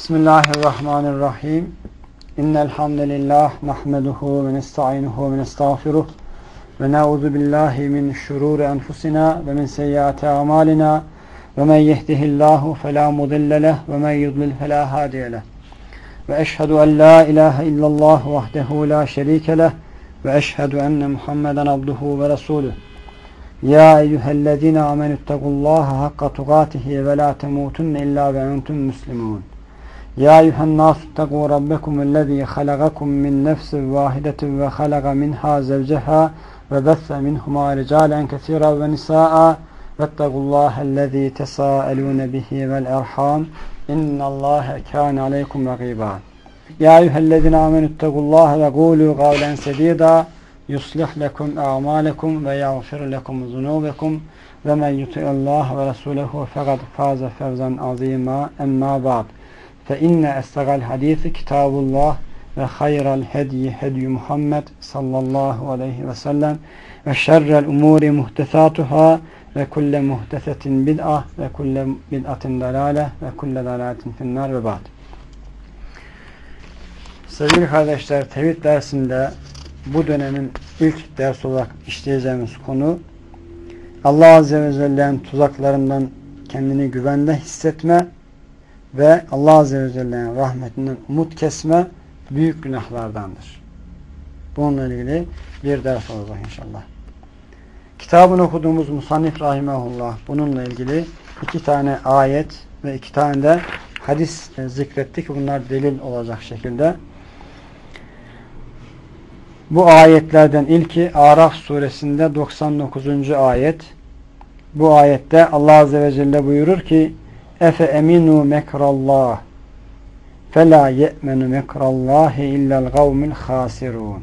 Bismillahirrahmanirrahim. İnnel hamdelellah nahmeduhu ve nestainuhu ve nestağfiruh ve na'udzu billahi min şururi enfusina ve min seyyiati amalina ve men yehdihillahu fela mudille leh ve men yudlil fela hadiye leh. Ve eşhedü en la ilahe illallah vahdehu la şerike leh ve eşhedü enne Muhammeden abduhu ve resuluh. Ya eyyühellezine amenüttegullaha hakka tukatihi ve la temutunne illa ve entum müslimun. Ya eyyühen nasu ttegû rabbekumüllezî halagakum min nefsin vâhidetin ve halaga minhâ zevceha ve besse minhumâ ricâlen kesîran ve nisâ'a vettegullâhellezî tesâelûne bihi vel erhâm innallâhe kâne aleykum rakîbâ. Ya eyyühellezîne amenüttegullâhe ve gûlû gavlen sedîdâ yuslih lekum a'mâlekum ve yağfir lekum zunûbekum ve men yuti'illâhe ve resûlehu fekad fâze fevzen azîmâ emmâ ba'd. Fe inne estağal hadisi kitabullah ve hayral hediyi hedyu Muhammed sallallahu aleyhi ve sellem ve şerrel umuri muhtesatuhâ ve kulle muhtesetin bid'ah ve kulle bid'atin dalâle ve kulle dalâletin finnâr ve ba'd. Sevgili kardeşler, tevhid dersinde bu dönemin ilk ders olarak işleyeceğimiz konu Allah Azze ve Celle'nin tuzaklarından kendini güvende hissetme ve Allah Azze ve Celle'nin rahmetinden umut kesme büyük günahlardandır. Bununla ilgili bir ders olacak inşallah. Kitabını okuduğumuz Musannif Rahimahullah bununla ilgili 2 tane ayet ve 2 tane de hadis zikretti ki bunlar delil olacak şekilde. Bu ayetlerden ilki Araf suresinde 99. ayet. Bu ayette Allah Azze ve Celle buyurur ki Efe eminu mekrallah fela ye'menu mekrallahi illel gavmil hasirun.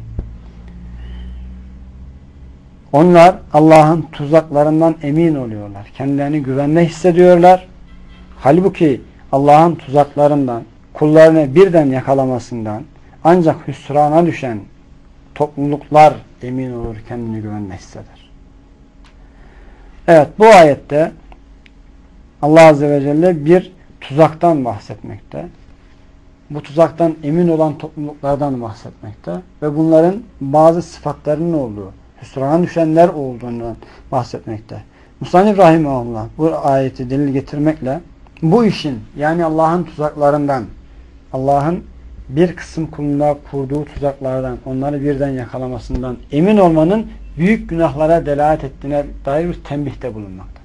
Onlar Allah'ın tuzaklarından emin oluyorlar. Kendilerini güvende hissediyorlar. Halbuki Allah'ın tuzaklarından, kullarını birden yakalamasından ancak hüsrana düşen topluluklar emin olur, kendini güvende hisseder. Evet, bu ayette Allah Azze ve Celle bir tuzaktan bahsetmekte. Bu tuzaktan emin olan topluluklardan bahsetmekte. Ve bunların bazı sıfatlarının olduğu, hüsrana düşenler olduğundan bahsetmekte. Musannif Rahimahullah bu ayeti delil getirmekle bu işin, yani Allah'ın tuzaklarından, Allah'ın bir kısım kuluna kurduğu tuzaklardan, onları birden yakalamasından emin olmanın büyük günahlara delalet ettiğine dair bir tembihte bulunmaktadır.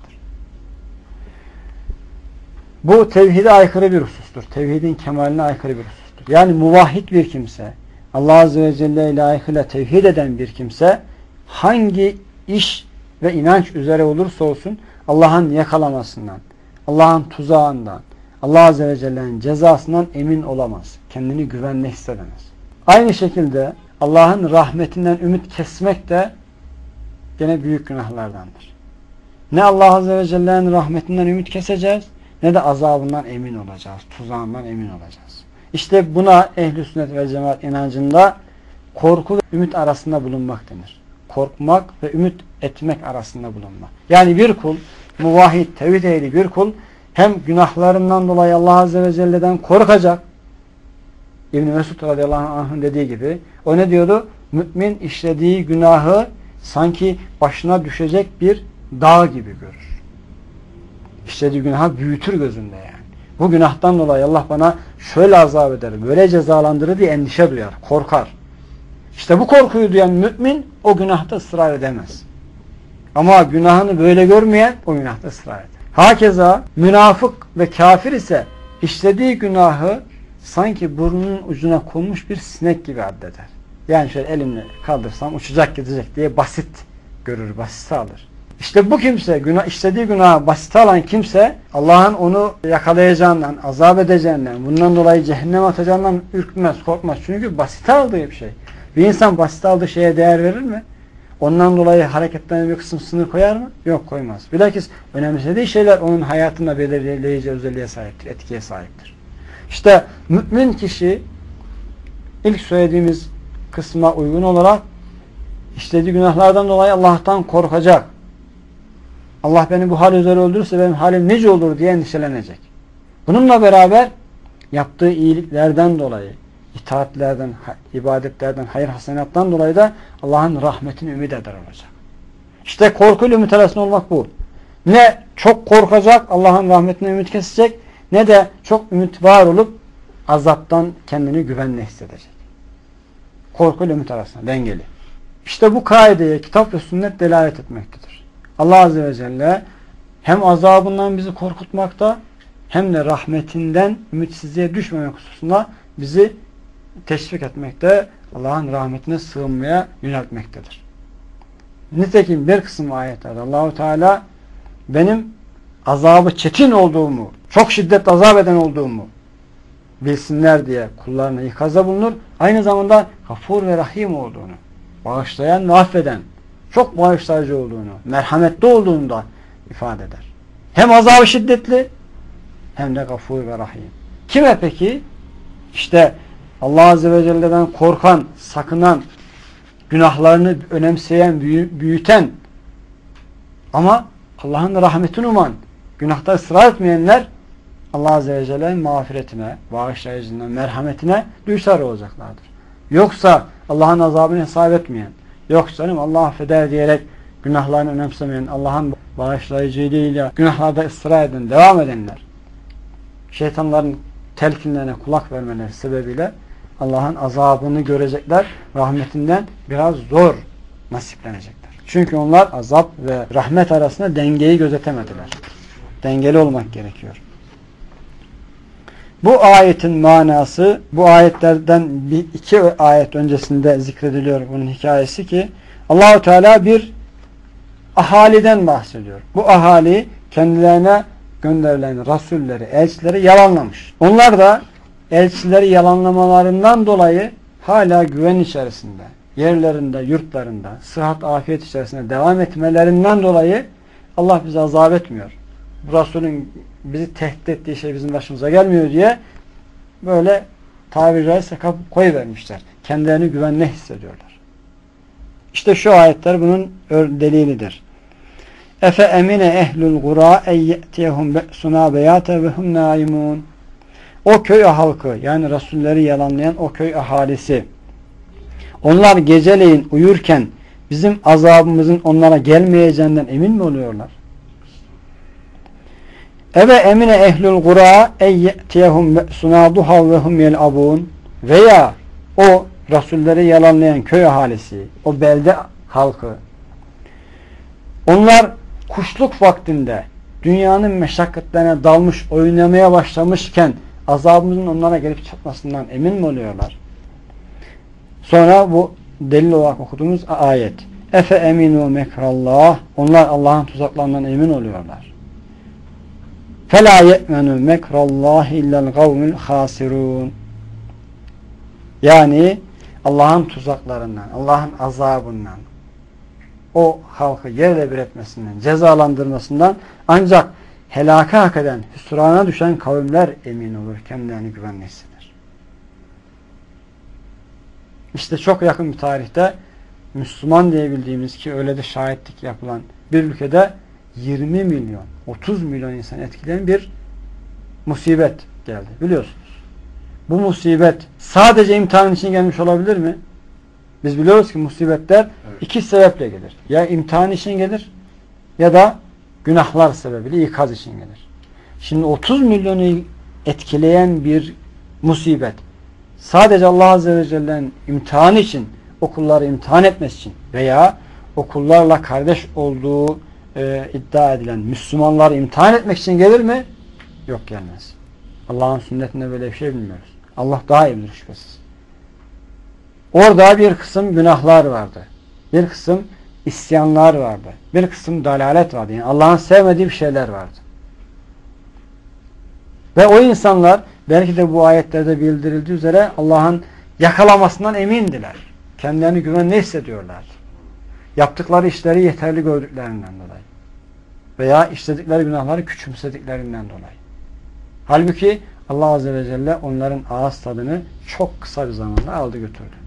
Bu tevhide aykırı bir husustur. Tevhidin kemaline aykırı bir husustur. Yani muvahhid bir kimse, Allah Azze ve Celle ile layıkıyla tevhid eden bir kimse hangi iş ve inanç üzere olursa olsun Allah'ın yakalamasından, Allah'ın tuzağından, Allah Azze ve Celle'nin cezasından emin olamaz. Kendini güvenle hissedemez. Aynı şekilde Allah'ın rahmetinden ümit kesmek de gene büyük günahlardandır. Ne Allah Azze ve Celle'nin rahmetinden ümit keseceğiz, ne de azabından emin olacağız, tuzağından emin olacağız. İşte buna ehl-i sünnet ve cemaat inancında korku ve ümit arasında bulunmak denir. Korkmak ve ümit etmek arasında bulunmak. Yani bir kul, muvahhid, tevhid ehli bir kul hem günahlarından dolayı Allah Azze ve Celle'den korkacak. İbn-i Mesud radıyallahu anh'ın dediği gibi, o ne diyordu? Mümin işlediği günahı sanki başına düşecek bir dağ gibi görür. İşlediği günahı büyütür gözünde yani. Bu günahtan dolayı Allah bana şöyle azap eder, böyle cezalandırır diye endişe duyar, korkar. İşte bu korkuyu duyan mümin o günahta ısrar edemez. Ama günahını böyle görmeyen o günahta ısrar eder. Hakeza münafık ve kafir ise işlediği günahı sanki burnunun ucuna konmuş bir sinek gibi addeder. Yani şöyle elimle kaldırsam uçacak gidecek diye basit görür, basite alır. İşte bu kimse, işlediği günahı basite alan kimse Allah'ın onu yakalayacağından, azap edeceğinden, bundan dolayı cehenneme atacağından ürkmez, korkmaz. Çünkü basite aldığı bir şey. Bir insan basite aldığı şeye değer verir mi? Ondan dolayı hareketlerine bir kısım sınır koyar mı? Yok, koymaz. Bilakis önemsediği şeyler onun hayatında belirleyici özelliğe sahiptir, etkiye sahiptir. İşte mümin kişi ilk söylediğimiz kısma uygun olarak işlediği günahlardan dolayı Allah'tan korkacak. Allah beni bu hal üzere öldürürse benim halim nice olur diye endişelenecek. Bununla beraber yaptığı iyiliklerden dolayı, itaatlerden, ibadetlerden, hayır hasenattan dolayı da Allah'ın rahmetini ümit eder olacak. İşte korkuyla ümit arasında olmak bu. Ne çok korkacak, Allah'ın rahmetine ümit kesecek, ne de çok ümit var olup azaptan kendini güvenle hissedecek. Korkuyla ümit arasında dengeli. İşte bu kaideye kitap ve sünnet delalet etmektedir. Allah Azze ve Celle hem azabından bizi korkutmakta hem de rahmetinden ümitsizliğe düşmemek hususunda bizi teşvik etmekte, Allah'ın rahmetine sığınmaya yöneltmektedir. Nitekim bir kısım ayetlerde Allahu Teala benim azabı çetin olduğumu, çok şiddet azap eden olduğumu bilsinler diye kullarına ikazda bulunur. Aynı zamanda Gafur ve Rahim olduğunu, bağışlayan ve affeden, çok bağışlayıcı olduğunu, merhametli olduğunu da ifade eder. Hem azabı şiddetli hem de Gafur ve Rahim. Kime peki? İşte Allah Azze ve Celle'den korkan, sakınan, günahlarını önemseyen, büyüten ama Allah'ın rahmetini uman, günahta ısrar etmeyenler Allah Azze ve Celle'nin mağfiretine, bağışlayıcılığına, merhametine düşer olacaklardır. Yoksa Allah'ın azabını hesap etmeyen, yok canım Allah affeder diyerek günahlarını önemsemeyen, Allah'ın bağışlayıcılığıyla günahlarda ısrar eden, devam edenler, şeytanların telkinlerine kulak vermeleri sebebiyle Allah'ın azabını görecekler, rahmetinden biraz zor nasiplenecekler. Çünkü onlar azap ve rahmet arasında dengeyi gözetemediler. Dengeli olmak gerekiyor. Bu ayetin manası, bu ayetlerden iki ayet öncesinde zikrediliyor bunun hikayesi ki Allah-u Teala bir ahaliden bahsediyor. Bu ahali kendilerine gönderilen rasulleri, elçileri yalanlamış. Onlar da elçileri yalanlamalarından dolayı hala güven içerisinde, yerlerinde, yurtlarında, sıhhat, afiyet içerisinde devam etmelerinden dolayı Allah bizi azap etmiyor. Bu Resulün bizi tehdit ettiği şey bizim başımıza gelmiyor diye böyle tabiri caizse kapı koyuvermişler. Kendilerini güvenli hissediyorlar. İşte şu ayetler bunun delilidir. Efe emine ehlul gura en ye'tiyehum be'suna beyate ve hum naimun. O köy halkı, yani Resulleri yalanlayan o köy ahalisi, onlar geceleyin uyurken bizim azabımızın onlara gelmeyeceğinden emin mi oluyorlar? Eve emine ehlul gura en ye'tiyehum be'suna duha ve hum yel'abun. Veya o Resulleri yalanlayan köy ahalisi, o belde halkı, onlar kuşluk vaktinde dünyanın meşakkatlerine dalmış, oynamaya başlamışken azabımızın onlara gelip çatmasından emin mi oluyorlar? Sonra bu delil olarak okuduğumuz ayet. Efe eminu mekrallah. Onlar Allah'ın tuzaklarından emin oluyorlar. Fela ye'menu mekrallahi illel gavmul hasirun. Yani Allah'ın tuzaklarından, Allah'ın azabından, o halkı yerle bir etmesinden, cezalandırmasından ancak helaka hak eden, hüsrana düşen kavimler emin olur, kendilerini güvenli hisseder. İşte çok yakın bir tarihte Müslüman diyebildiğimiz, ki öyle de şahitlik yapılan bir ülkede 20 milyon, 30 milyon insan etkileyen bir musibet geldi. Biliyorsunuz. Bu musibet sadece imtihan için gelmiş olabilir mi? Biz biliyoruz ki musibetler iki sebeple gelir. Ya imtihan için gelir ya da günahlar sebebiyle ikaz için gelir. Şimdi 30 milyonu etkileyen bir musibet sadece Allah Azze ve Celle'nin imtihanı için, o kulları imtihan etmesi için veya o kullarla kardeş olduğu iddia edilen Müslümanları imtihan etmek için gelir mi? Yok, gelmez. Allah'ın sünnetinde böyle bir şey bilmiyoruz. Allah daha iyi bilir şüphesiz. Orada bir kısım günahlar vardı. Bir kısım isyanlar vardı. Bir kısım dalalet vardı. Yani Allah'ın sevmediği bir şeyler vardı. Ve o insanlar belki de bu ayetlerde bildirildiği üzere Allah'ın yakalamasından emindiler. Kendilerini güvenli hissediyorlar. Yaptıkları işleri yeterli gördüklerinden dolayı. Veya işledikleri günahları küçümsediklerinden dolayı. Halbuki Allah Azze ve Celle onların ağız tadını çok kısa bir zamanda aldı götürdü.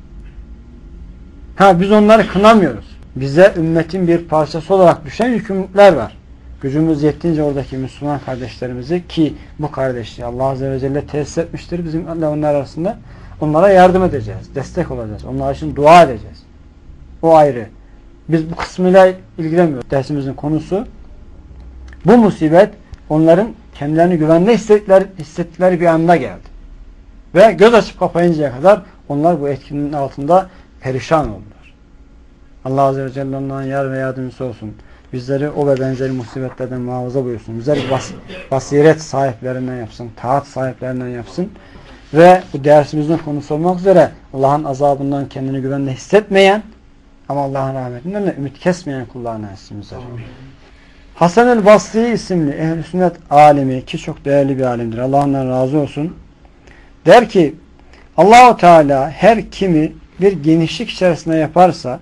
Biz onları kınamıyoruz. Bize ümmetin bir parçası olarak düşen yükümlülükler var. gücümüz yettiğince oradaki Müslüman kardeşlerimizi, ki bu kardeşliği Allah Azze ve Celle tesis etmiştir bizimle onlar arasında, onlara yardım edeceğiz, destek olacağız, onlar için dua edeceğiz. O ayrı. Biz bu kısmıyla ilgilenmiyoruz. Dersimizin konusu bu musibet onların kendilerini güvende hissettikleri bir anda geldi. Ve göz açıp kapayıncaya kadar onlar bu etkinin altında perişan oldular. Allah Azze ve Celle onların yar ve yardımcısı olsun. Bizleri o ve benzeri musibetlerden muhafaza buyursun. Bizleri basiret sahiplerinden yapsın. Taat sahiplerinden yapsın. Ve bu dersimizin konusu olmak üzere Allah'ın azabından kendini güvende hissetmeyen ama Allah'ın rahmetinden de ümit kesmeyen kullarına etsin bizleri. Hasan el-Basri isimli ehl-i sünnet alimi, ki çok değerli bir alimdir, Allah ondan razı olsun, der ki Allah-u Teala her kimi bir genişlik içerisinde yaparsa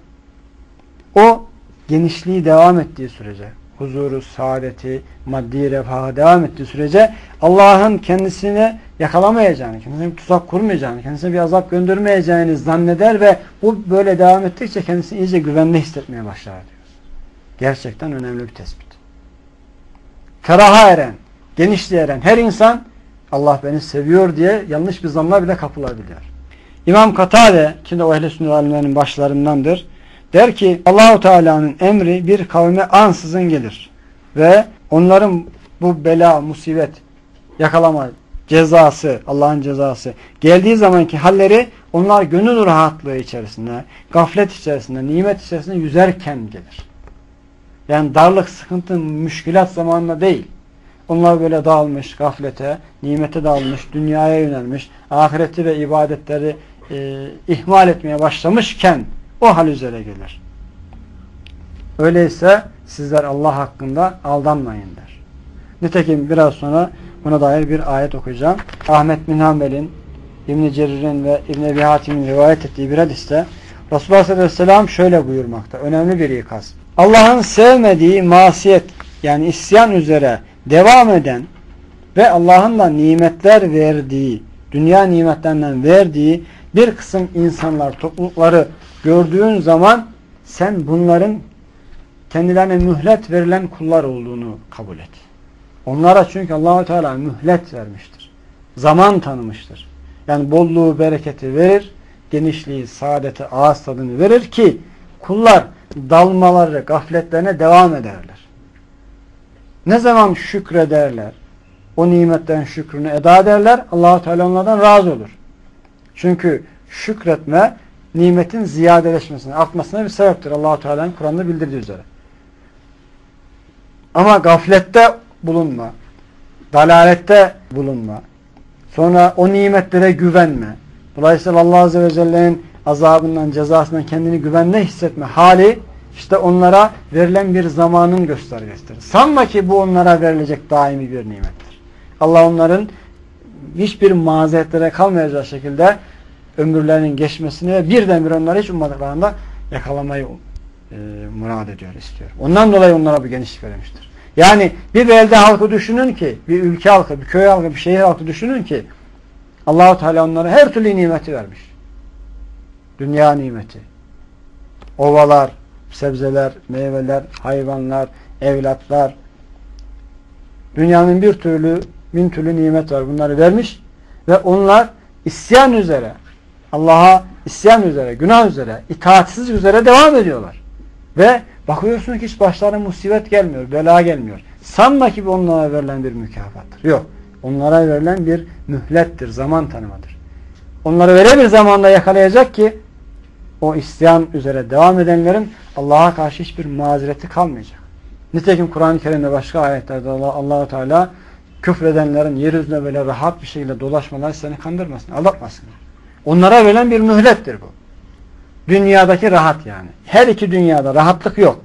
o genişliği devam ettiği sürece, huzuru, saadeti, maddi refahı devam ettiği sürece Allah'ın kendisine yakalamayacağını, kendisine bir tuzak kurmayacağını, kendisine bir azap göndermeyeceğini zanneder ve bu böyle devam ettikçe kendisini iyice güvende hissetmeye başlar diyor. Gerçekten önemli bir tespit. Feraha eren, genişliğe eren her insan Allah beni seviyor diye yanlış bir zanla bile kapılabiliyor. İmam Katade, ki de o ehl-i sünnet alimlerinin başlarındandır, der ki Allah-u Teala'nın emri bir kavme ansızın gelir ve onların bu bela, musibet, yakalama cezası, Allah'ın cezası geldiği zamanki halleri onlar gönül rahatlığı içerisinde, gaflet içerisinde, nimet içerisinde yüzerken gelir. Yani darlık, sıkıntı, müşkilat zamanında değil. Onlar böyle dağılmış gaflete, nimete dağılmış, dünyaya yönelmiş, ahireti ve ibadetleri ihmal etmeye başlamışken o hal üzere gelir. Öyleyse sizler Allah hakkında aldanmayın der. Nitekim biraz sonra buna dair bir ayet okuyacağım. Ahmet bin Hanbel'in, İbn-i Cerir'in ve İbn-i Ebi Hatim'in rivayet ettiği bir hadiste Resulullah sallallahu aleyhi ve sellem şöyle buyurmakta. Önemli bir ikaz. Allah'ın sevmediği masiyet, yani isyan üzere devam eden ve Allah'ın da nimetler verdiği, dünya nimetlerinden verdiği bir kısım insanlar, toplulukları gördüğün zaman sen bunların kendilerine mühlet verilen kullar olduğunu kabul et. Onlara çünkü Allah-u Teala mühlet vermiştir. Zaman tanımıştır. Yani bolluğu, bereketi verir, genişliği, saadeti, ağız tadını verir ki kullar dalmaları, gafletlerine devam ederler. Ne zaman şükrederler, o nimetlerin şükrünü eda ederler, Allah-u Teala onlardan razı olur. Çünkü şükretme nimetin ziyadeleşmesine, artmasına bir sebeptir. Allah-u Teala'nın Kur'an'da bildirdiği üzere. Ama gaflette bulunma, dalalette bulunma, sonra o nimetlere güvenme, dolayısıyla Allah Azze ve Celle'nin azabından, cezasından kendini güvende hissetme hali, işte onlara verilen bir zamanın göstergesidir. Sanma ki bu onlara verilecek daimi bir nimettir. Allah onların hiçbir mazeretlere kalmayacağı şekilde ömürlerinin geçmesini ve birdenbire onları hiç ummadıklarında yakalamayı murad ediyor, istiyor. Ondan dolayı onlara bu genişlik vermiştir. Yani bir belde halkı düşünün ki, bir ülke halkı, bir köy halkı, bir şehir halkı düşünün ki Allah-u Teala onlara her türlü nimeti vermiş. Dünya nimeti, ovalar, sebzeler, meyveler, hayvanlar, evlatlar, dünyanın bin türlü nimet var. Bunları vermiş ve onlar isyan üzere, Allah'a isyan üzere, günah üzere, itaatsiz üzere devam ediyorlar. Ve bakıyorsun ki hiç başlarına musibet gelmiyor, bela gelmiyor. Sanma ki bu onlara verilen bir mükafattır. Yok. Onlara verilen bir mühlettir, zaman tanımadır. Onları öyle bir zamanda yakalayacak ki o isyan üzere devam edenlerin Allah'a karşı hiçbir mazereti kalmayacak. Nitekim Kur'an-ı Kerim'de başka ayetlerde Allah-u Teala küfredenlerin yeryüzünde böyle rahat bir şekilde dolaşmaları seni kandırmasın, aldatmasın. Onlara verilen bir mühlettir bu. Dünyadaki rahat yani. Her iki dünyada rahatlık yok.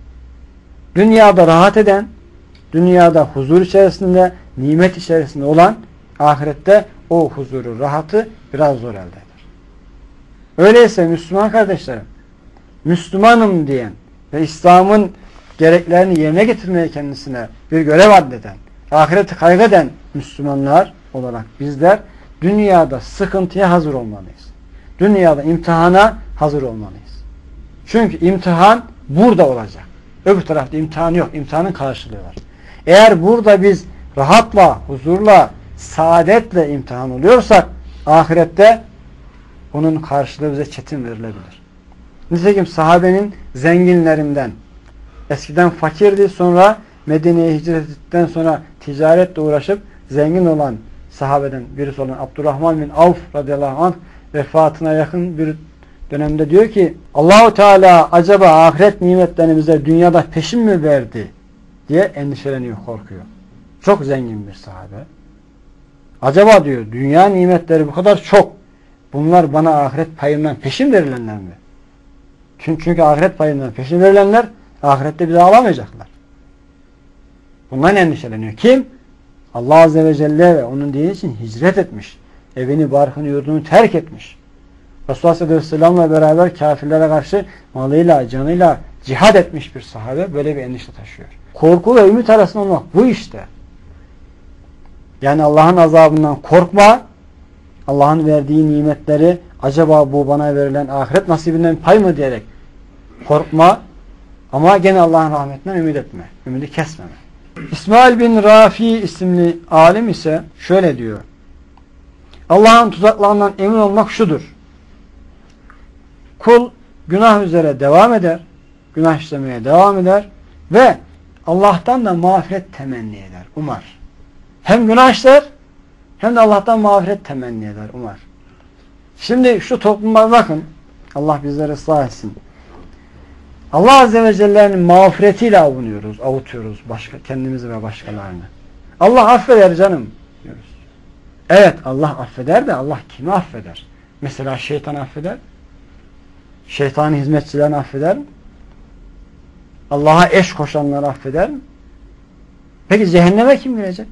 Dünyada rahat eden, dünyada huzur içerisinde, nimet içerisinde olan ahirette o huzuru, rahatı biraz zor elde eder. Öyleyse Müslüman kardeşlerim, Müslümanım diyen ve İslam'ın gereklerini yerine getirmeye kendisine bir görev addeden, ahireti kaygeden Müslümanlar olarak bizler dünyada sıkıntıya hazır olmalıyız. Dünyada imtihana hazır olmalıyız. Çünkü imtihan burada olacak. Öbür tarafta imtihan yok. İmtihanın karşılığı var. Eğer burada biz rahatla, huzurla, saadetle imtihan oluyorsak ahirette bunun karşılığı bize çetin verilebilir. Nitekim sahabenin zenginlerinden, eskiden fakirdi, sonra Medine'ye hicret ettikten sonra ticaretle uğraşıp zengin olan sahabeden birisi olan Abdurrahman bin Avf radıyallahu anh vefatına yakın bir dönemde diyor ki Allahu Teala acaba ahiret nimetlerini bize dünyada peşin mi verdi diye endişeleniyor, korkuyor. Çok zengin bir sahabe. Acaba diyor dünya nimetleri bu kadar çok, bunlar bana ahiret payından peşin verilenler mi? Çünkü ahiret payından peşin verilenler ahirette bizi alamayacaklar. Bundan endişeleniyor. Kim? Allah Azze ve Celle ve onun dini için hicret etmiş. Evini, barkını, yurdunu terk etmiş. Resulullah Aleyhisselam'la beraber kafirlere karşı malıyla, canıyla cihad etmiş bir sahabe böyle bir endişe taşıyor. Korku ve ümit arasında olmak bu işte. Yani Allah'ın azabından korkma, Allah'ın verdiği nimetleri acaba bu bana verilen ahiret nasibinden pay mı diyerek korkma ama gene Allah'ın rahmetinden ümit etme. Ümidi kesmeme. İsmail bin Rafi isimli alim ise şöyle diyor. Allah'ın tuzaklarından emin olmak şudur. Kul günah üzere devam eder, günah işlemeye devam eder ve Allah'tan da mağfiret temenni eder, umar. Hem günah işler hem de Allah'tan mağfiret temenni eder, umar. Şimdi şu topluma bakın, Allah bizleri ıslah etsin. Allah Azze ve Celle'nin mağfiretiyle avutuyoruz kendimizi ve başkalarını. Allah affeder canım diyoruz. Evet Allah affeder de Allah kimi affeder? Mesela şeytan affeder. Şeytanın hizmetçilerini affeder mi? Allah'a eş koşanları affeder mi? Peki cehenneme kim girecek?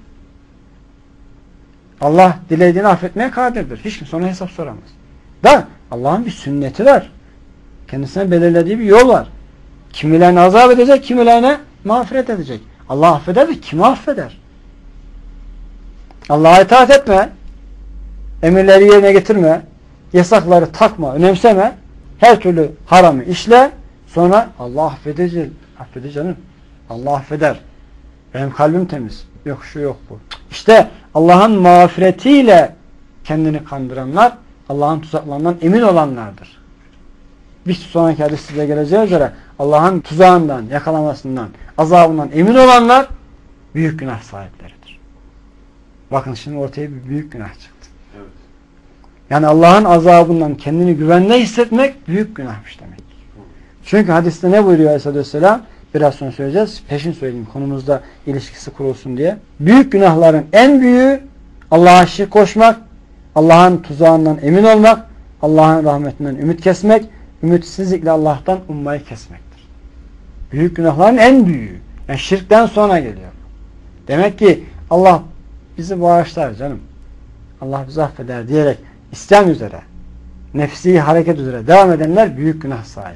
Allah dilediğini affetmeye kadirdir. Hiç kimse ona hesap soramaz. Da Allah'ın bir sünneti var. Kendisine belirlediği bir yol var. Kimilerine azap edecek, kimilerine mağfiret edecek. Allah affeder de kimi affeder? Allah'a itaat etme. Emirleri yerine getirme. Yasakları takma, önemseme. Her türlü haramı işle. Sonra Allah affedecek. Affeder canım. Allah affeder. Benim kalbim temiz. Yok şu yok bu. İşte Allah'ın mağfiretiyle kendini kandıranlar Allah'ın tuzaklarından emin olanlardır. Bir sonraki hadis size geleceği üzere Allah'ın tuzağından, yakalamasından, azabından emin olanlar büyük günah sahipleridir. Bakın şimdi ortaya bir büyük günah çıktı. Evet. Yani Allah'ın azabından kendini güvende hissetmek büyük günahmış demek. Çünkü hadiste ne buyuruyor Aleyhisselam? Biraz sonra söyleyeceğiz. Peşin söyleyeyim konumuzda ilişkisi kurulsun diye. Büyük günahların en büyüğü Allah'a şirk koşmak, Allah'ın tuzağından emin olmak, Allah'ın rahmetinden ümit kesmek, ümitsizlikle Allah'tan ummayı kesmektir. Büyük günahların en büyüğü. Yani şirkten sonra geliyor. Demek ki Allah bizi bağışlar canım. Allah bizi affeder diyerek isyan üzere, nefsi hareket üzere devam edenler büyük günah sahibi.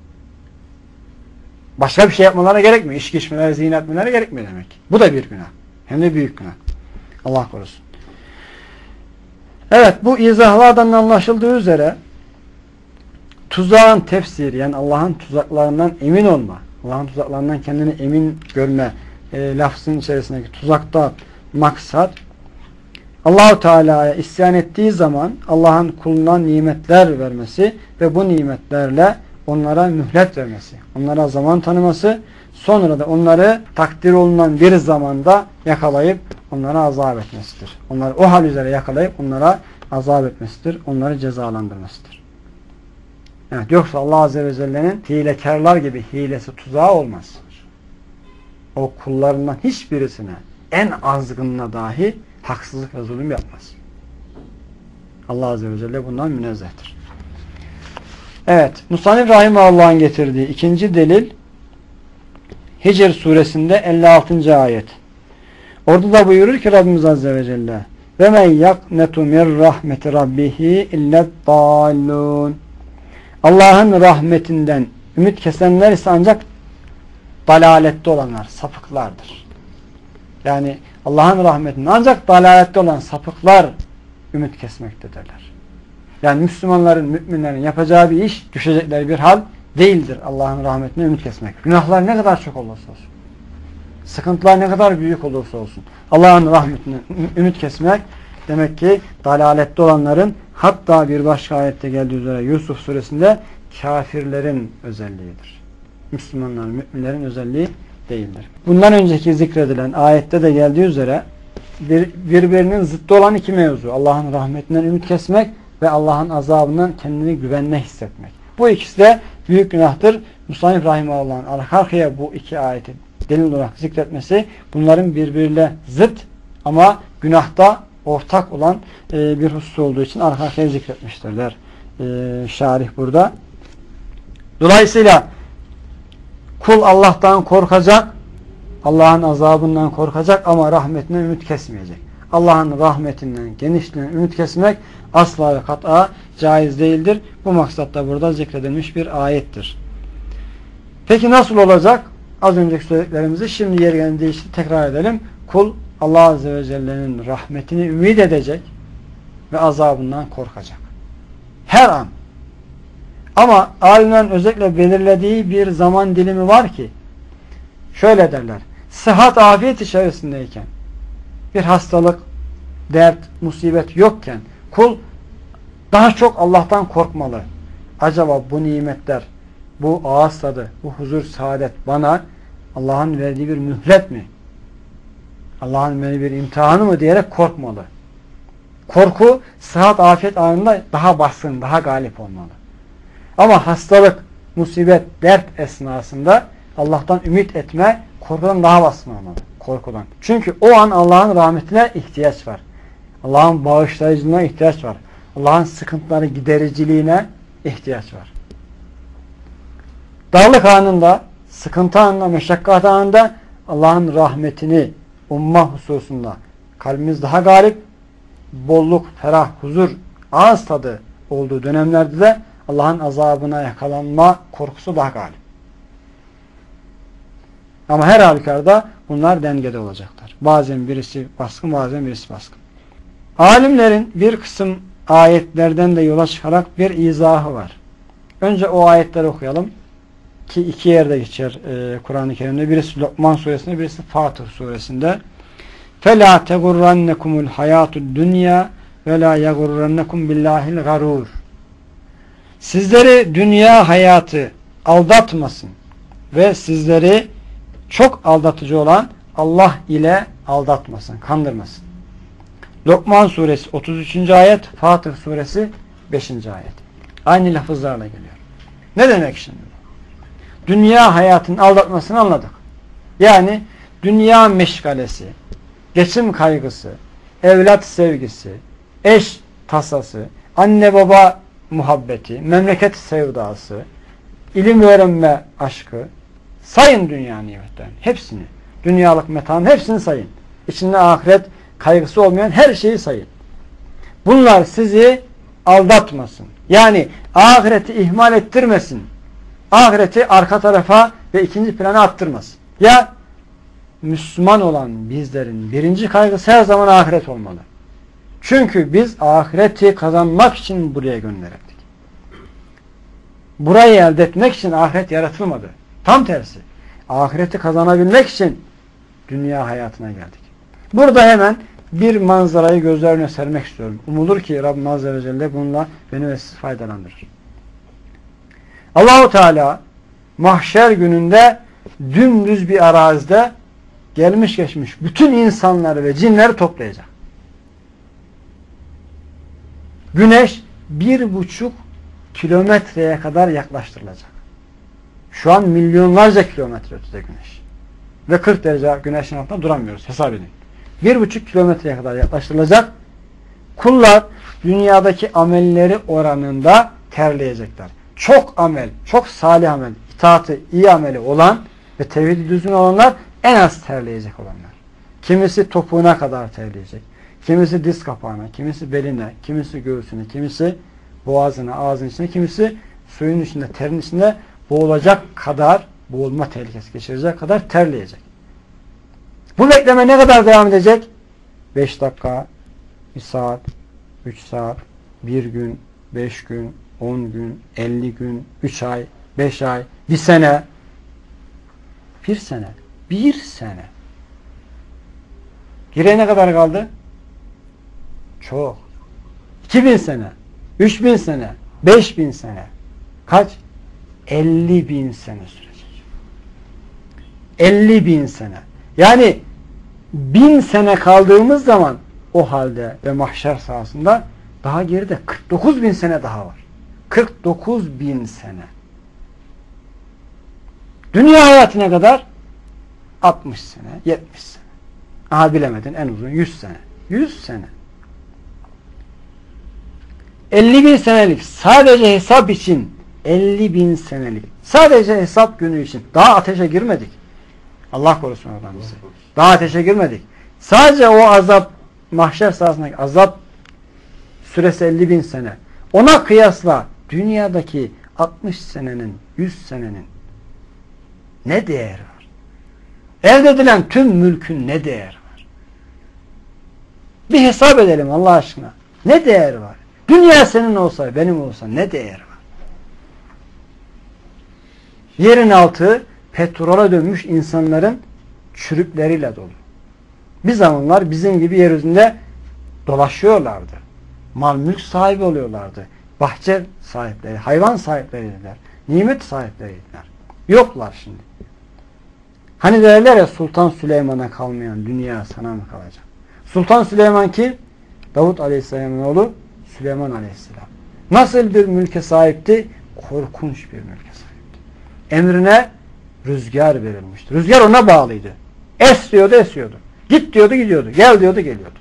Başka bir şey yapmalarına gerekmiyor. İçki içmeleri, zina etmeleri gerekmiyor demek. Bu da bir günah. Hem de büyük günah. Allah korusun. Evet, bu izahlardan anlaşıldığı üzere tuzağın tefsiri, yani Allah'ın tuzaklarından emin olma, Allah'ın tuzaklarından kendini emin görme lafzının içerisindeki tuzakta maksat Allah-u Teala'ya isyan ettiği zaman Allah'ın kuluna nimetler vermesi ve bu nimetlerle onlara mühlet vermesi, onlara zaman tanıması, sonra da onları takdir olunan bir zamanda yakalayıp onlara azap etmesidir. Onları o hal üzere yakalayıp onlara azap etmesidir, onları cezalandırmasıdır. Evet, yoksa Allah Azze ve Celle'nin hilekarlar gibi hilesi tuzağı olmaz. O kullarından hiçbirisine, en azgınına dahi haksızlık ve zulüm yapmaz. Allah Azze ve Celle bundan münezzehtir. Evet, Musannif Rahimahullah'ın getirdiği ikinci delil Hicr suresinde 56. ayet. Orada da buyurur ki Rabbimiz Azze ve Celle ve men yaknetu min rahmeti rabbihi illeddallun. Allah'ın rahmetinden ümit kesenler ise ancak dalalette olanlar, sapıklardır. Yani Allah'ın rahmetinden ancak dalalette olan sapıklar ümit kesmektedirler. Yani Müslümanların, müminlerin yapacağı bir iş, düşecekleri bir hal değildir Allah'ın rahmetine ümit kesmek. Günahlar ne kadar çok olursa olsun. Sıkıntılar ne kadar büyük olursa olsun. Allah'ın rahmetinden ümit kesmek demek ki dalalette olanların, hatta bir başka ayette geldiği üzere Yusuf suresinde kafirlerin özelliğidir. Müslümanların, müminlerin özelliği değildir. Bundan önceki zikredilen ayette de geldiği üzere birbirinin zıttı olan iki mevzu. Allah'ın rahmetinden ümit kesmek ve Allah'ın azabından kendini güvenme hissetmek. Bu ikisi de büyük günahtır. Musannif Rahimahullah'ın arka arkaya bu iki ayeti delil olarak zikretmesi, bunların birbiriyle zıt ama günahta ortak olan bir husus olduğu için arka arkaya zikretmiştirler. Şarih burada. Dolayısıyla kul Allah'tan korkacak, Allah'ın azabından korkacak ama rahmetinden ümit kesmeyecek. Allah'ın rahmetinden, genişliğinden ümit kesmek asla ve kat'a caiz değildir. Bu maksatla burada zikredilmiş bir ayettir. Peki nasıl olacak? Az önceki söylediklerimizi şimdi yer geldiği için tekrar edelim. Kul Allah Azze ve Celle'nin rahmetini ümit edecek ve azabından korkacak. Her an. Ama alimlerin özellikle belirlediği bir zaman dilimi var ki, şöyle derler: sıhhat, afiyet içerisindeyken, bir hastalık, dert, musibet yokken kul daha çok Allah'tan korkmalı. Acaba bu nimetler, bu ağız tadı, bu huzur, saadet bana Allah'ın verdiği bir mühlet mi? Allah'ın verdiği bir imtihanı mı diyerek korkmalı. Korku, sıhhat, afiyet anında daha baskın, daha galip olmalı. Ama hastalık, musibet, dert esnasında Allah'tan ümit etme korkudan daha baskın olmalı. Korkudan. Çünkü o an Allah'ın rahmetine ihtiyaç var. Allah'ın bağışlayıcılığına ihtiyaç var. Allah'ın sıkıntıları gidericiliğine ihtiyaç var. Darlık anında, sıkıntı anında, meşakkat anında Allah'ın rahmetini umma hususunda kalbimiz daha galip, bolluk, ferah, huzur, ağız tadı olduğu dönemlerde de Allah'ın azabına yakalanma korkusu daha galip. Ama her halükarda bunlar dengede olacaklar. Bazen birisi baskın, bazen birisi baskın. Alimlerin bir kısım ayetlerden de yola çıkarak bir izahı var. Önce o ayetleri okuyalım. Ki iki yerde geçer Kur'an-ı Kerim'de. Birisi Lokman suresinde, birisi Fatır suresinde. فَلَا تَغُرَّنَّكُمُ الْحَيَاتُ الدُّنْيَا وَلَا يَغُرَّنَّكُمْ بِاللّٰهِ الْغَرُورِ. Sizleri dünya hayatı aldatmasın ve sizleri çok aldatıcı olan Allah ile aldatmasın, kandırmasın. Lokman suresi 33. ayet, Fatır suresi 5. ayet. Aynı lafızlarla geliyor. Ne demek şimdi? Dünya hayatının aldatmasını anladık. Yani dünya meşgalesi, geçim kaygısı, evlat sevgisi, eş tasası, anne baba muhabbeti, memleket sevdası, ilim öğrenme aşkı, sayın dünya nimetlerini, hepsini, dünyalık metanın hepsini sayın. İçinde ahiret kaygısı olmayan her şeyi sayın. Bunlar sizi aldatmasın. Yani ahireti ihmal ettirmesin. Ahireti arka tarafa ve ikinci plana attırmasın. Ya Müslüman olan bizlerin birinci kaygısı her zaman ahiret olmalı. Çünkü biz ahireti kazanmak için buraya gönderildik. Burayı elde etmek için ahiret yaratılmadı. Tam tersi. Ahireti kazanabilmek için dünya hayatına geldik. Burada hemen bir manzarayı gözler önüne sermek istiyorum. Umulur ki Rabbim Azze ve Celle bununla beni ve sizi faydalandırır. Allahu Teala mahşer gününde dümdüz bir arazide gelmiş geçmiş bütün insanları ve cinleri toplayacak. Güneş 1,5 kilometreye kadar yaklaştırılacak. Şu an milyonlarca kilometre ötede güneş. Ve 40 derece güneşin altında duramıyoruz. Hesap edin. 1,5 kilometreye kadar yaklaştırılacak. Kullar dünyadaki amelleri oranında terleyecekler. Çok amel, çok salih amel, itaatı, iyi ameli olan ve tevhid-i düzgün olanlar en az terleyecek olanlar. Kimisi topuğuna kadar terleyecek. Kimisi diz kapağına, kimisi beline, kimisi göğsüne, kimisi boğazına, ağzının içine, kimisi suyun içinde, terin içinde boğulacak kadar, boğulma tehlikesi geçirecek kadar terleyecek. Bu bekleme ne kadar devam edecek? 5 dakika, 1 saat, 3 saat, 1 gün, 5 gün, 10 gün, 50 gün, 3 ay, 5 ay, 1 sene. 1 sene. 1 sene. Geriye ne kadar kaldı? Çok. 2000 sene, 3000 sene, 5000 sene. Kaç? 50.000 sene sürecek. 50.000 sene. Yani 1000 sene kaldığımız zaman o halde ve mahşer sahasında daha geride 49.000 sene daha var. 49.000 sene. Dünya hayatına kadar 60 sene, 70 sene. Aha bilemedin, en uzun 100 sene. 100 sene. 50.000 senelik sadece hesap için, 50.000 senelik sadece hesap günü için. Daha ateşe girmedik. Allah korusun oradan bizi. Daha ateşe girmedik. Sadece o azap, mahşer sahasındaki azap süresi 50.000 sene. Ona kıyasla dünyadaki 60 senenin, 100 senenin ne değeri var? Elde edilen tüm mülkün ne değeri var? Bir hesap edelim Allah aşkına. Ne değeri var? Dünya senin olsa, benim olsa ne değeri var? Yerin altı petrola dönmüş insanların çürükleriyle dolu. Bir zamanlar bizim gibi yeryüzünde dolaşıyorlardı. Mal mülk sahibi oluyorlardı. Bahçe sahipleri, hayvan sahipleriydiler. Nimet sahipleriydiler. Yoklar şimdi. Hani derler ya, Sultan Süleyman'a kalmayan dünya sana mı kalacak? Sultan Süleyman kim? Davut Aleyhisselam'ın oğlu Süleyman Aleyhisselam. Nasıl bir mülke sahipti? Korkunç bir mülke sahipti. Emrine rüzgar verilmişti. Rüzgar ona bağlıydı. Es diyordu, esiyordu. Git diyordu, gidiyordu. Gel diyordu, geliyordu.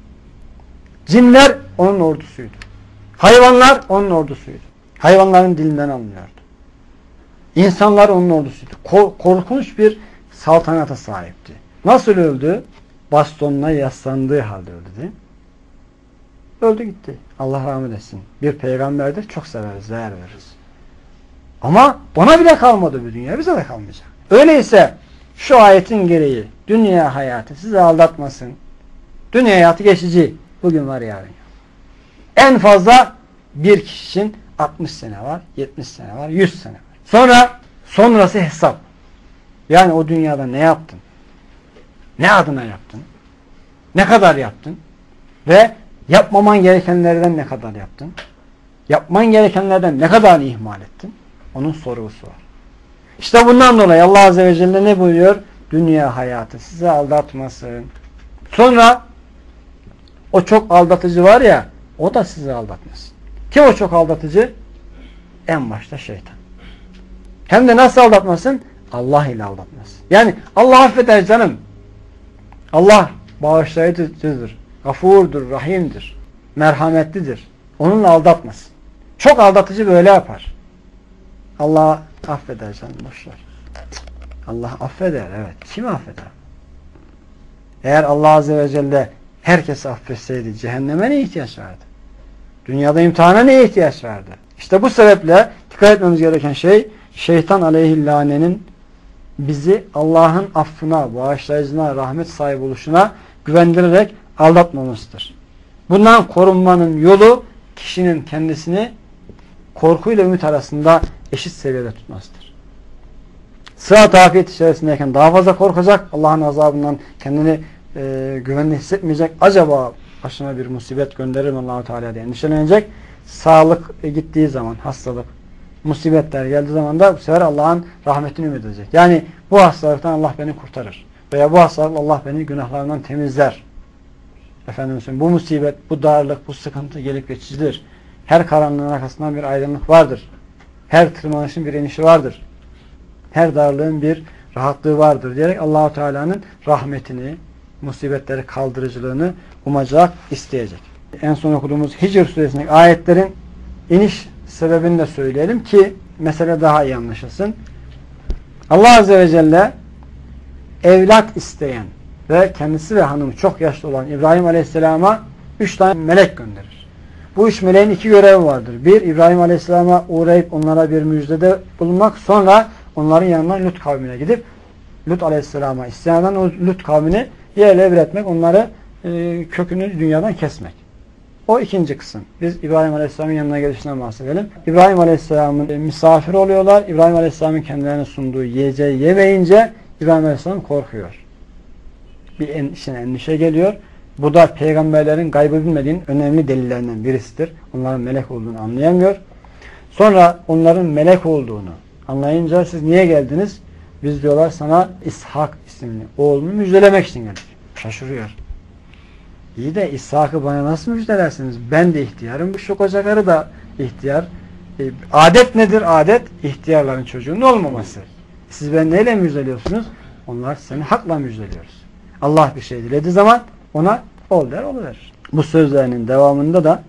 Cinler onun ordusuydu. Hayvanlar onun ordusuydu. Hayvanların dilinden anlıyordu. İnsanlar onun ordusuydu. Korkunç bir saltanata sahipti. Nasıl öldü? Bastonuna yaslandığı halde öldü değil mi? Öldü gitti. Allah rahmet etsin. Bir peygamberdir. Çok severiz, değer veririz. Ama ona bile kalmadı bu dünya. Bize de kalmayacak. Öyleyse şu ayetin gereği dünya hayatı sizi aldatmasın. Dünya hayatı geçici. Bugün var, yarın yok. En fazla bir kişi için 60 sene var, 70 sene var, 100 sene var. Sonrası hesap. Yani o dünyada ne yaptın? Ne adına yaptın? Ne kadar yaptın? Ve yapmaman gerekenlerden ne kadar yaptın? Yapman gerekenlerden ne kadar ihmal ettin? Onun sorgusu var. İşte bundan dolayı Allah Azze ve Celle ne buyuruyor? Dünya hayatı sizi aldatmasın. Sonra o çok aldatıcı var ya, o da sizi aldatmasın. Kim o çok aldatıcı? En başta şeytan. Hem de nasıl aldatmasın? Allah ile aldatmasın. Yani Allah affeder canım. Allah bağışlayıcıdır, gafurdur, rahimdir, merhametlidir. Onunla aldatmasın. Çok aldatıcı böyle yapar. Allah affeder canım, boşver. Allah affeder, evet. Kim affeder? Eğer Allah Azze ve Celle herkesi affetseydi cehenneme ne ihtiyaç vardı? Dünyada imtihana neye ihtiyaç vardı? İşte bu sebeple dikkat etmemiz gereken şey, şeytan aleyhillanenin bizi Allah'ın affına, bağışlayıcına, rahmet sahibi oluşuna güvendirerek aldatmamasıdır. Bundan korunmanın yolu kişinin kendisini korkuyla ümit arasında eşit seviyede tutmasıdır. Sıhhat afiyet içerisindeyken daha fazla korkacak, Allah'ın azabından kendini güvenli hissetmeyecek. Acaba başına bir musibet gönderir mi Allah-u Teala diye endişelenecek. Sağlık gittiği zaman, hastalık, musibetler geldiği zaman da bu sefer Allah'ın rahmetini ümit edecek. Yani bu hastalıktan Allah beni kurtarır. Veya bu hastalık Allah beni günahlarından temizler. Efendim, bu musibet, bu darlık, bu sıkıntı gelip geçicidir. Her karanlığın arkasından bir aydınlık vardır. Her tırmanışın bir inişi vardır. Her darlığın bir rahatlığı vardır diyerek Allah-u Teala'nın rahmetini, musibetleri kaldırıcılığını umacak, isteyecek. En son okuduğumuz Hicr suresindeki ayetlerin iniş sebebini de söyleyelim ki mesele daha iyi anlaşılsın. Allah Azze ve Celle evlat isteyen ve kendisi ve hanımı çok yaşlı olan İbrahim Aleyhisselam'a 3 tane melek gönderir. Bu 3 meleğin 2 görevi vardır. Bir, İbrahim Aleyhisselam'a uğrayıp onlara bir müjdede bulunmak. Sonra onların yanına Lut kavmine gidip Lut Aleyhisselam'a isyan eden o Lut kavmini yerle bir etmek, onları kökünü dünyadan kesmek. O ikinci kısım. Biz İbrahim Aleyhisselam'ın yanına gelişinden bahsedelim. İbrahim Aleyhisselam'ın misafir oluyorlar. İbrahim Aleyhisselam'ın kendilerine sunduğu yiyeceği yemeyince İbrahim Aleyhisselam korkuyor. bir endişe geliyor. Bu da peygamberlerin gaybı bilmediğinin önemli delillerinden birisidir. Onların melek olduğunu anlayamıyor. Sonra onların melek olduğunu anlayınca siz niye geldiniz? Biz diyorlar sana İshak isimli oğlunu müjdelemek için geldik. Şaşırıyor. İyi de İshak'ı bana nasıl müjdelersiniz? Ben de ihtiyarım. Şu koca karı da ihtiyar. Adet nedir? Adet ihtiyarların çocuğunun olmaması. Siz ben neyle müjdeliyorsunuz? Onlar seni hakla müjdeliyoruz. Allah bir şey dilediği zaman ona ol der, oluverir. Bu sözlerinin devamında da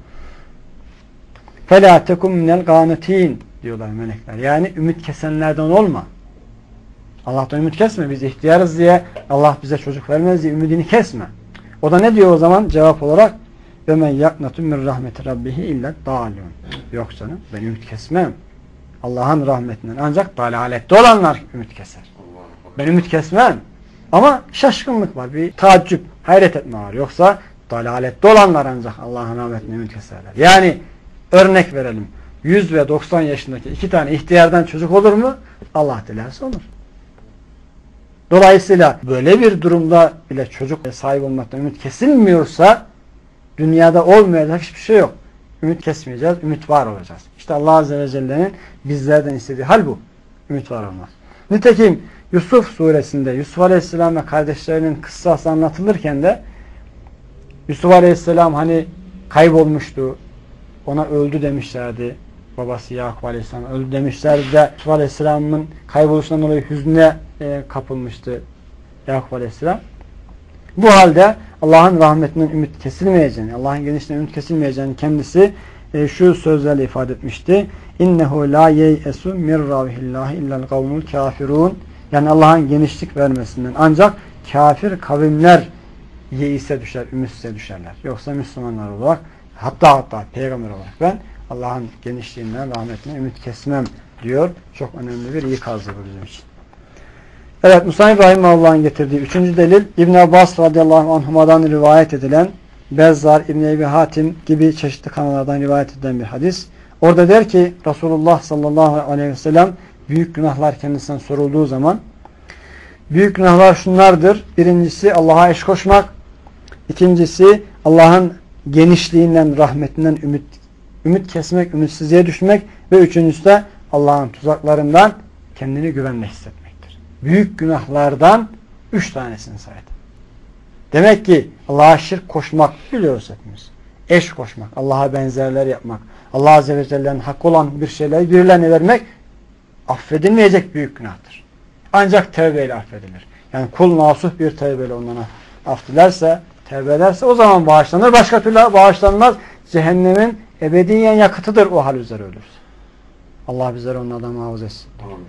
فَلَا تَكُمْ مِنَ الْقَانَتِينَ diyorlar melekler. Yani ümit kesenlerden olma. Allah'tan ümit kesme. Biz ihtiyarız diye Allah bize çocuk vermez diye ümidini kesme. O da ne diyor o zaman cevap olarak? وَمَنْ يَقْنَةُ مِنْ رَحْمَةِ رَبِّهِ اِلَّا دَعَلِيُونَ Yok canım, ben ümit kesmem. Allah'ın rahmetinden ancak dalalette olanlar ümit keser. Ben ümit kesmem. Ama şaşkınlık var, bir taaccüp, hayret etme var. Yoksa dalalette olanlar ancak Allah'ın rahmetinden ümit keserler. Yani örnek verelim. 100 ve 90 yaşındaki 2 tane ihtiyardan çocuk olur mu? Allah dilerse olur. Dolayısıyla böyle bir durumda bile çocuk sahibi olmaktan ümit kesilmiyorsa dünyada olmayacak hiçbir şey yok. Ümit kesmeyeceğiz, ümit var olacağız. İşte Allah Azze ve Celle'nin bizlerden istediği hal bu. Ümit var olmak. Nitekim Yusuf suresinde Yusuf Aleyhisselam ve kardeşlerinin kıssası anlatılırken de Yusuf Aleyhisselam hani kaybolmuştu. Ona öldü demişlerdi. Babası Yakup Aleyhisselam öldü demişlerdi de Yusuf Aleyhisselam'ın kayboluşundan dolayı hüznüne kapılmıştı Yakup Aleyhisselam. Bu halde Allah'ın rahmetinden ümit kesilmeyeceğini, Allah'ın genişliğinden ümit kesilmeyeceğini kendisi şu sözlerle ifade etmişti. İnnehu la yeyesu min rahillahi illel kavmul kafirun. Yani Allah'ın genişlik vermesinden ancak kafir kavimler yeise düşer, ümitsize düşerler. Yoksa Müslümanlar olarak hatta peygamber olarak ben Allah'ın genişliğinden, rahmetinden ümit kesmem diyor. Çok önemli bir ikazdır bu bizim için. Evet, Musa İbrahim Allah'ın getirdiği 3. delil İbn Abbas radıyallahu anhuma'dan rivayet edilen Bezzar, İbn Ebi Hatim gibi çeşitli kanallardan rivayet edilen bir hadis. Orada der ki Resulullah sallallahu aleyhi ve sellem büyük günahlar kendisinden sorulduğu zaman büyük günahlar şunlardır. Birincisi Allah'a eş koşmak. İkincisi Allah'ın genişliğinden, rahmetinden ümit kesmek, ümitsizliğe düşmek ve üçüncüsü de Allah'ın tuzaklarından kendini güvenle hissetmektir. Büyük günahlardan 3 tanesini saydı. Demek ki Allah'a şirk koşmak biliyoruz hepimiz. Eş koşmak, Allah'a benzerler yapmak, Allah Azze ve Celle'nin hakkı olan bir şeyleri birilerine vermek affedilmeyecek büyük günahtır. Ancak tevbeyle affedilir. Yani kul nasuh bir tevbeyle ondan affedilerse, tevbe ederse o zaman bağışlanır. Başka türlü bağışlanmaz. Cehennemin ebediyen yakıtıdır o hal üzere ölürse. Allah bizleri onlardan muhafaza etsin.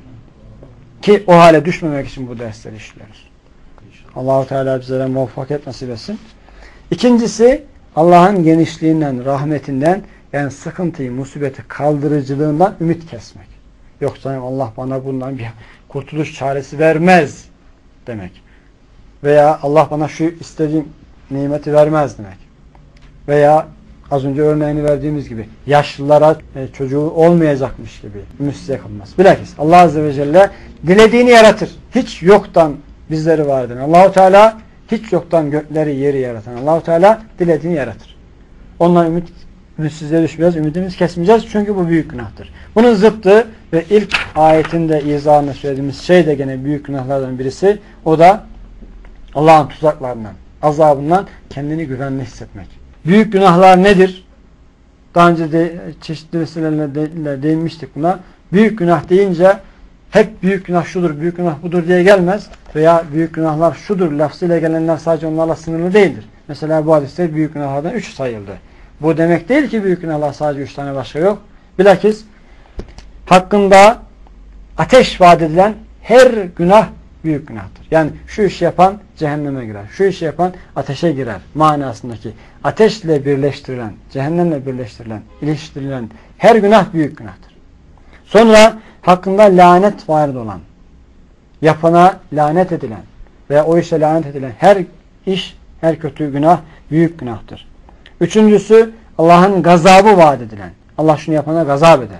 Ki o hale düşmemek için bu dersleri işliyoruz. Allah-u Teala bizlere muvaffakiyet nasip etsin. İkincisi Allah'ın genişliğinden, rahmetinden yani sıkıntıyı, musibeti kaldırıcılığından ümit kesmek. Yoksa Allah bana bundan bir kurtuluş çaresi vermez demek. Veya Allah bana şu istediğim nimeti vermez demek. Veya az önce örneğini verdiğimiz gibi yaşlılara çocuğu olmayacakmış gibi ümitsiz kılmaz. Bilakis Allah Azze ve Celle dilediğini yaratır. Hiç yoktan bizleri var eden Allah-u Teala hiç yoktan gökleri yeri yaratan Allah-u Teala dilediğini yaratır. Ondan ümitsizliğe düşmeyeceğiz, ümidimizi kesmeyeceğiz çünkü bu büyük günahtır. Bunun zıttı ve ilk ayetinde izahını söylediğimiz şey de gene büyük günahlardan birisi. O da Allah'ın tuzaklarından, azabından kendini güvenli hissetmek. Büyük günahlar nedir? Daha önce de çeşitli vesilelerle değinmiştik buna. Büyük günah deyince hep büyük günah şudur, büyük günah budur diye gelmez. Veya büyük günahlar şudur lafzıyla gelenler sadece onlarla sınırlı değildir. Mesela bu hadiste büyük günahlardan 3 sayıldı. Bu demek değil ki büyük günahlar sadece 3 tane başka yok. Bilakis hakkında ateş vaat edilen her günah büyük günahtır. Yani şu işi yapan cehenneme girer. Şu işi yapan ateşe girer manasındaki ateşle birleştirilen, cehennemle birleştirilen, iliştirilen her günah büyük günahtır. Sonra hakkında lanet varid olan, yapana lanet edilen veya o işe lanet edilen her iş, her kötü günah büyük günahtır. Üçüncüsü Allah'ın gazabı vaat edilen. Allah şunu yapana gazap eder.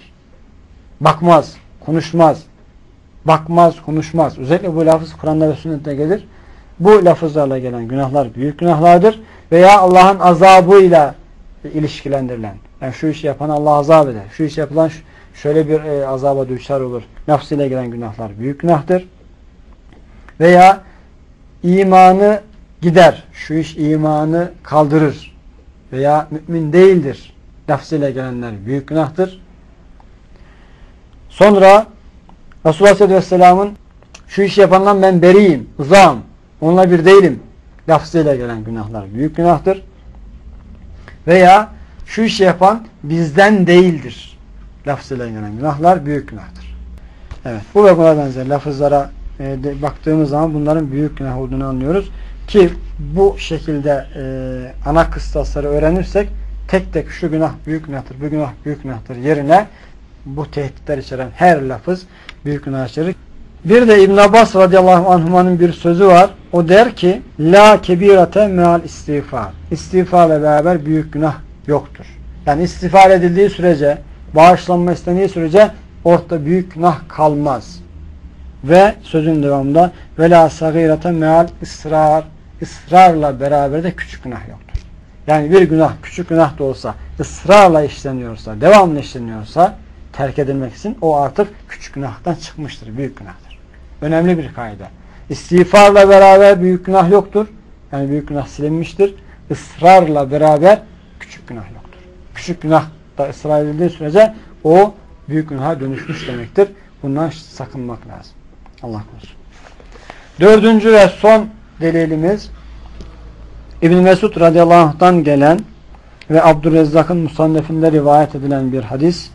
Bakmaz, konuşmaz. Bakmaz, konuşmaz. Özellikle bu lafız Kur'an'da ve sünnette gelir. bu lafızlarla gelen günahlar büyük günahlardır. Veya Allah'ın azabıyla ilişkilendirilen. Yani şu işi yapan Allah azap eder. Şu iş yapılan şöyle bir azaba düşer olur. Nefsiyle gelen günahlar büyük günahtır. Veya imanı gider. Şu iş imanı kaldırır. Veya mümin değildir. Nefsiyle gelenler büyük günahtır. Sonra Resulullah Aleyhisselam'ın şu işi yapandan ben beriyim, uzağım, onunla bir değilim lafzıyla gelen günahlar büyük günahtır. Veya şu işi yapan bizden değildir lafzıyla gelen günahlar büyük günahtır. Evet, bu ve buna benzer lafızlara baktığımız zaman bunların büyük günah olduğunu anlıyoruz. Ki bu şekilde ana kıstasları öğrenirsek tek tek şu günah büyük günahtır, bu günah büyük günahtır yerine bu tehditler içeren her lafız büyük günah içerir. Bir de İbn Abbas radıyallahu anhuma'nın bir sözü var. O der ki la kebirate meal istiğfar. İstiğfarla beraber büyük günah yoktur. Yani istiğfar edildiği sürece, bağışlanma istendiği sürece ortada büyük günah kalmaz. Ve sözün devamında ve la sagirate meal ısrar. Israrla beraber de küçük günah yoktur. Yani bir günah küçük günah da olsa ısrarla işleniyorsa, devamlı işleniyorsa terk edilmek için o artık küçük günahtan çıkmıştır. Büyük günahtır. Önemli bir kaide. İstiğfarla beraber büyük günah yoktur. Yani büyük günah silinmiştir. Israrla beraber küçük günah yoktur. Küçük günah da ısrar edildiği sürece o büyük günaha dönüşmüş demektir. Bundan sakınmak lazım. Allah korusun. Dördüncü ve son delilimiz İbn Mesud radıyallahu anh'tan gelen ve Abdurrezzak'ın Musannef'inde rivayet edilen bir hadis.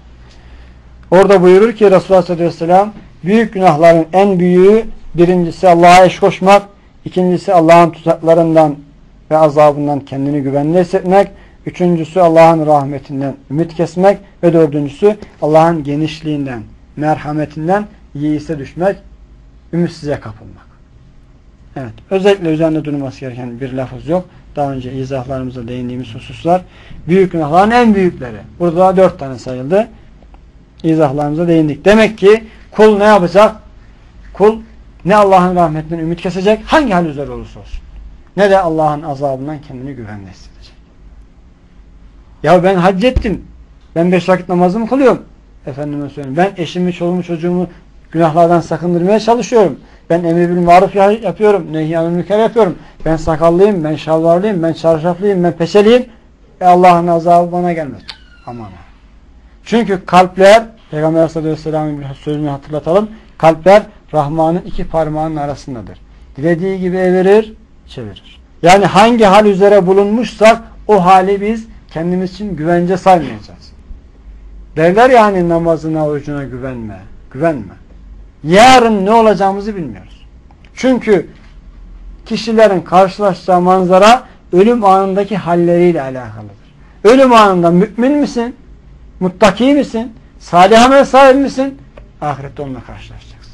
Orada buyurur ki Resulullah sallallahu aleyhi ve sellem büyük günahların en büyüğü birincisi Allah'a eş koşmak, ikincisi Allah'ın tuzaklarından ve azabından kendini güvenli hissetmek, üçüncüsü Allah'ın rahmetinden ümit kesmek ve dördüncüsü Allah'ın genişliğinden, merhametinden yeise düşmek, ümitsize kapılmak. Evet, özellikle üzerinde durulması gereken bir lafız yok. Daha önce izahlarımıza değindiğimiz hususlar. Büyük günahların en büyükleri. Burada 4 tane sayıldı. İzahlarımıza değindik. Demek ki kul ne yapacak? Kul ne Allah'ın rahmetinden ümit kesecek, hangi hal üzere olursa olsun. Ne de Allah'ın azabından kendini güvenli hissedecek. Ya ben hac ettim. Ben 5 vakit namazımı kılıyorum. Efendime söyleyeyim. Ben eşimi, çoluğumu, çocuğumu günahlardan sakındırmaya çalışıyorum. Ben emri bil maruf yapıyorum. Nehyanül münker yapıyorum. Ben sakallıyım, ben şalvarlıyım, ben çarşaflıyım, ben peçeliyim. Allah'ın azabı bana gelmez. Aman. Çünkü kalpler, Peygamber Aleyhisselatü Vesselam'ın sözünü hatırlatalım. Kalpler Rahman'ın 2 parmağının arasındadır. Dilediği gibi evirir, çevirir. Yani hangi hal üzere bulunmuşsak o hali biz kendimiz için güvence saymayacağız. Derler yani namazına, orucuna güvenme. Güvenme. Yarın ne olacağımızı bilmiyoruz. Çünkü kişilerin karşılaşacağı manzara ölüm anındaki halleriyle alakalıdır. Ölüm anında mümin misin? Muttaki misin? Salih amel sahibi misin? Ahirette onunla karşılaşacaksın.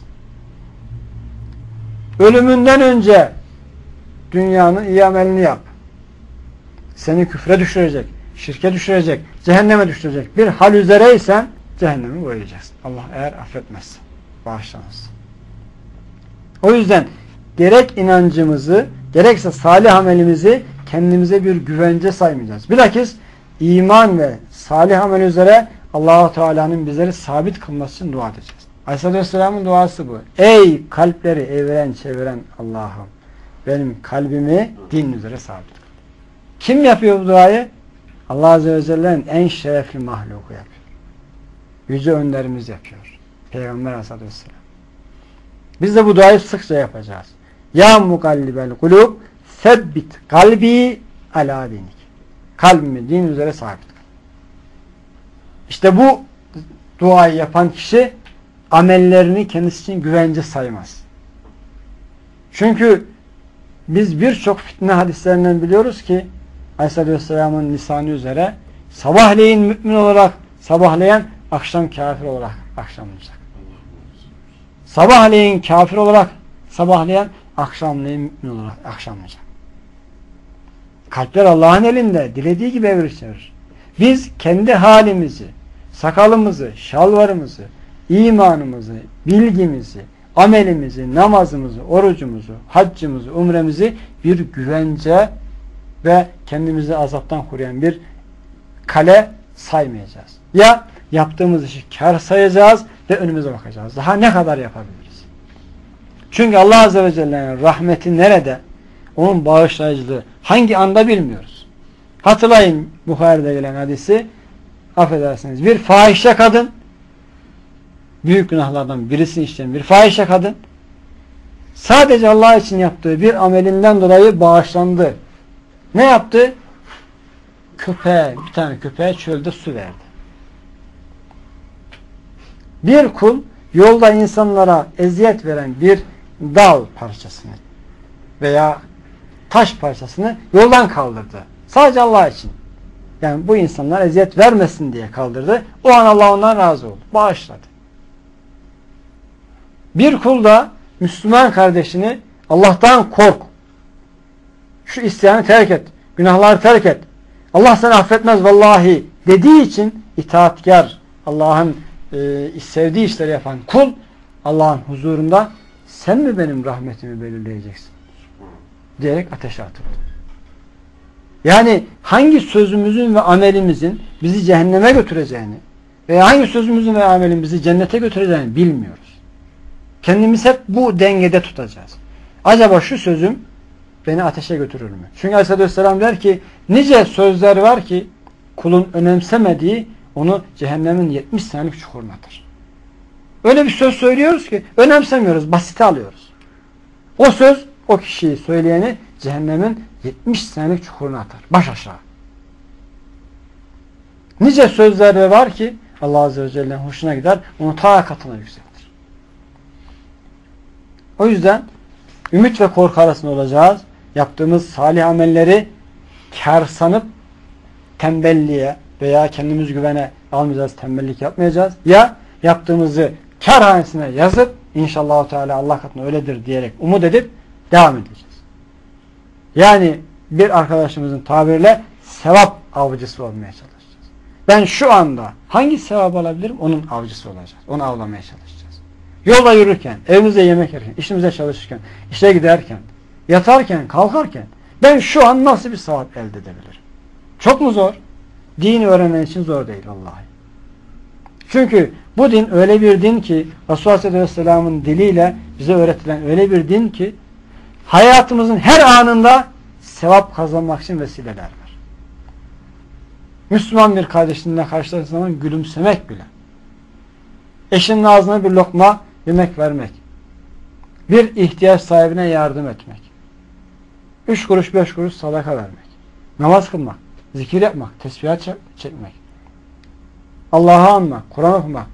Ölümünden önce dünyanın iyi amelini yap. Seni küfre düşürecek, şirke düşürecek, cehenneme düşürecek bir hal üzereysen cehenneme boyayacaksın. Allah eğer affetmezse, bağışlamazsa. O yüzden gerek inancımızı, gerekse salih amelimizi kendimize bir güvence saymayacağız. Bilakis iman ve salih amel üzere Allah-u Teala'nın bizleri sabit kılması için dua edeceğiz. Aleyhisselatü Vesselam'ın duası bu. Ey kalpleri eviren çeviren Allah'ım, benim kalbimi din üzere sabit kıl. Kim yapıyor bu duayı? Allah Azze ve Celle'nin en şerefli mahluku yapıyor. Yüce önderimiz yapıyor. Peygamber Aleyhisselatü Vesselam. Biz de bu duayı sıkça yapacağız. Ya mukallibel kulub sebbit kalbi ala dinik. Kalbimi din üzere sabit kıl. İşte bu duayı yapan kişi amellerini kendisi için güvence saymaz. Çünkü biz birçok fitne hadislerinden biliyoruz ki Aleyhisselatü Vesselam'ın lisanı üzere sabahleyin mümin olarak sabahlayan akşam kafir olarak akşamlayacak. Sabahleyin kafir olarak sabahlayan akşamleyin mümin olarak akşamlayacak. Kalpler Allah'ın elinde. Dilediği gibi evirir çevirir. Biz kendi halimizi, sakalımızı, şalvarımızı, imanımızı, bilgimizi, amelimizi, namazımızı, orucumuzu, haccımızı, umremizi bir güvence ve kendimizi azaptan koruyan bir kale saymayacağız. Ya yaptığımız işi kar sayacağız ve önümüze bakacağız. Daha ne kadar yapabiliriz? Çünkü Allah Azze ve Celle'nin rahmeti nerede? Onun bağışlayıcılığı hangi anda bilmiyoruz. Hatırlayın Bukhari'de gelen hadisi, affedersiniz, bir fahişe kadın, büyük günahlardan birisini işleyen bir fahişe kadın, sadece Allah için yaptığı bir amelinden dolayı bağışlandı. Ne yaptı? Bir tane köpeğe çölde su verdi. Bir kul yolda insanlara eziyet veren bir dal parçasını veya taş parçasını yoldan kaldırdı. Sadece Allah için. Yani bu insanlar eziyet vermesin diye kaldırdı. O an Allah ondan razı oldu. Bağışladı. Bir kul da Müslüman kardeşini Allah'tan kork. Şu isyanı terk et. Günahları terk et. Allah seni affetmez vallahi dediği için itaatkar, Allah'ın sevdiği işleri yapan kul Allah'ın huzurunda sen mi benim rahmetimi belirleyeceksin? Diyerek ateşe atıldı. Yani hangi sözümüzün ve amelimizin bizi cehenneme götüreceğini veya hangi sözümüzün ve amelin bizi cennete götüreceğini bilmiyoruz. Kendimiz hep bu dengede tutacağız. Acaba şu sözüm beni ateşe götürür mü? Çünkü Aleyhisselatü Vesselam der ki nice sözler var ki kulun önemsemediği onu cehennemin 70 senelik çukuruna atar. Öyle bir söz söylüyoruz ki önemsemiyoruz, basite alıyoruz. O söz o kişiyi söyleyeni cehennemin 70 senelik çukuruna atar. Baş aşağı. Nice sözler var ki Allah Azze ve Celle'nin hoşuna gider, onu ta katına yükseltir. O yüzden ümit ve korku arasında olacağız. Yaptığımız salih amelleri kar sanıp tembelliğe veya kendimiz güvene almayacağız, tembellik yapmayacağız. Ya yaptığımızı kar hanesine yazıp inşallah Teala Allah katında öyledir diyerek umut edip devam edeceğiz. Yani bir arkadaşımızın tabiriyle sevap avcısı olmaya çalışacağız. Ben şu anda hangi sevap alabilirim? Onun avcısı olacağız. Onu avlamaya çalışacağız. Yolda yürürken, evimizde yemek yerken, işimize çalışırken, işe giderken, yatarken, kalkarken ben şu an nasıl bir sevap elde edebilirim? Çok mu zor? Dini öğrenmen için zor değil vallahi. Çünkü bu din öyle bir din ki Resulullah Aleyhisselam'ın diliyle bize öğretilen öyle bir din ki hayatımızın her anında sevap kazanmak için vesileler var. Müslüman bir kardeşinle karşılaştığın zaman gülümsemek bile. Eşinin ağzına bir lokma yemek vermek. Bir ihtiyaç sahibine yardım etmek. 3 kuruş 5 kuruş sadaka vermek. Namaz kılmak. Zikir yapmak. Tesbihat çekmek. Allah'ı anmak. Kur'an okumak.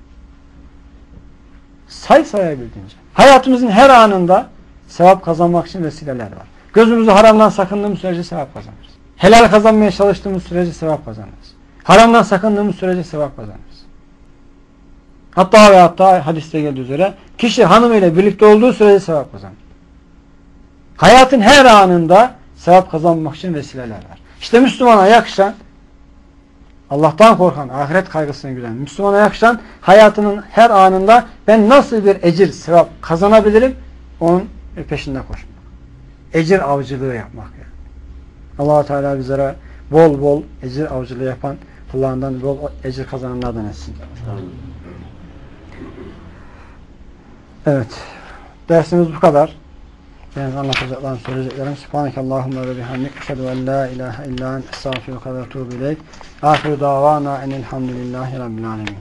Sayabildiğince. Hayatımızın her anında sevap kazanmak için vesileler var. Gözümüzü haramdan sakındığımız sürece sevap kazanırız. Helal kazanmaya çalıştığımız sürece sevap kazanırız. Haramdan sakındığımız sürece sevap kazanırız. Hatta hadiste geldiği üzere kişi hanımıyla birlikte olduğu sürece sevap kazanır. Hayatın her anında sevap kazanmak için vesileler var. İşte Müslümana yakışan, Allah'tan korkan, ahiret kaygısını güden Müslümana yakışan hayatının her anında ben nasıl bir ecir, sevap kazanabilirim? Onun peşinde koşmak. Ecir avcılığı yapmak yani. Allah-u Teala bizlere bol bol ecir avcılığı yapan kullarından bol ecir kazananlardan etsin. Evet. Dersimiz bu kadar. Benim anlatacaklarım, söyleyeceklerim. Subhanekallahumma ve bihamdik. Eşhedü en la ilahe illa ente estağfiruke ve etûbü ileyk. Ahiru davana enelhamdülillahi rabbil alemin.